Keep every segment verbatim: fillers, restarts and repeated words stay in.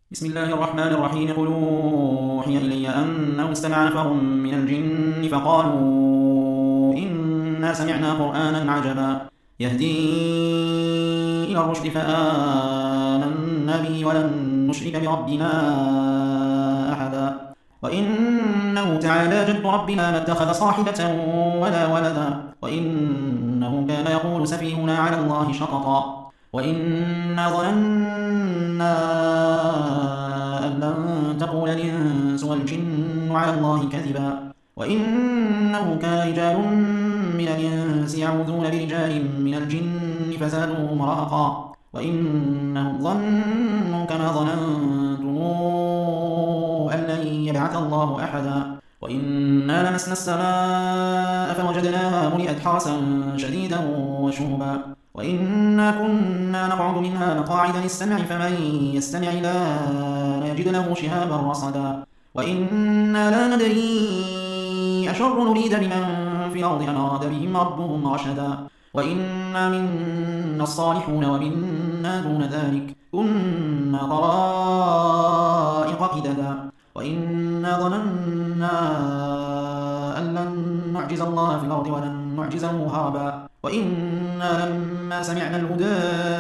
بسم الله الرحمن الرحيم. قل أوحي إلي أنه استمع نفر من الجن فقالوا إنا سمعنا قرآنا عجبا يهدي إلى الرشد فآمنا به ولن نشرك بربنا أحدا وإنه تعالى جد ربنا ما اتخذ صاحبة ولا ولدا وإنه كان يقول سفيهنا على الله شططا وإنا ظننا أن لن تقول الإنس والجن على الله كذبا وإنه كان رجال من الإنس يعوذون برجال من الجن فزادوهم رهقا وإنهم ظنوا كما ظننتم أن لن يبعث الله أحدا وإنا لمسنا السماء فوجدناها ملئت حرسا شديدا وشهبا وإنا كنا نقعد منها مقاعد للسمع فمن يستمع الآن يجد له شهابا رصدا وإنا لا ندري أشر نريد بمن في الأرض أم أراد بهم ربهم رشدا وإنا منا الصالحون ومنا دون ذلك كنا طرائق قددا وإنا ظننا أن لن نعجز الله في الأرض ولن نعجزه هربا وإنا لما سمعنا الهدى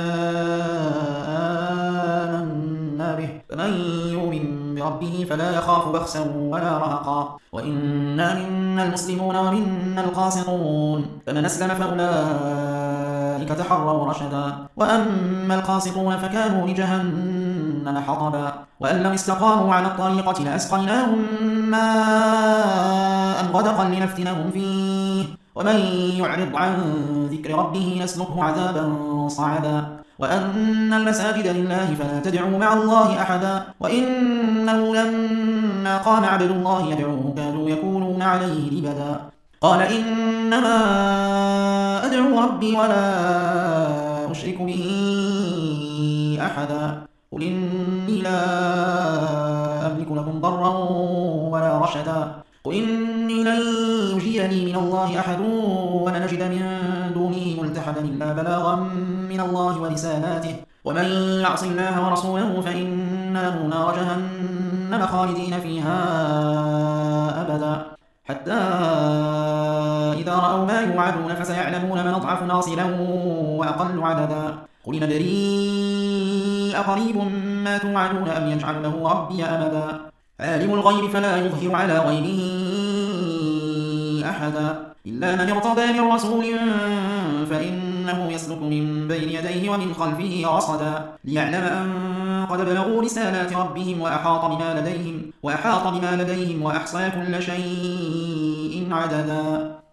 آمنا به فمن يؤمن بربه فلا يخاف بخسا ولا رهقا وإنا منا المسلمون ومنا القاسطون فمن أسلم فأولئك تحروا رشدا وأما القاسطون فكانوا لجهنم حطبا وأن لو استقاموا على الطريقة لأسقيناهم ماء غدقا لنفتنهم فيه ومن يعرض عن ذكر ربه يسلكه عذابا صعدا وأن المساجد لله فلا تدعوا مع الله أحدا وإنه لما قام عبد الله يدعوه كانوا يكونون عليه لبدا قال إنما أدعو ربي ولا أشرك به أحدا قل إني لا أملك لكم ضرا ولا رشدا قل إني لن يجيرني من الله أحد ولن نجد من دونه ملتحدا إلا بلاغا من الله ورسالاته ومن يعص الله ورسوله فإن له نار جهنم خالدين فيها أبدا حتى إذا رأوا ما يوعدون فسيعلمون من أضعف ناصرا وأقل عددا قل ندري أقريب ما توعدون أم يجعل له ربي أمدا عالم الغيب فلا يظهر على غيبه أحدا إلا من ارتضى من رسول فإنه يسلك من بين يديه ومن خلفه رصدا ليعلم أن قد بلغوا رسالات ربهم وأحاط بما لديهم وأحاط بما لديهم وأحصى كل شيء عددا.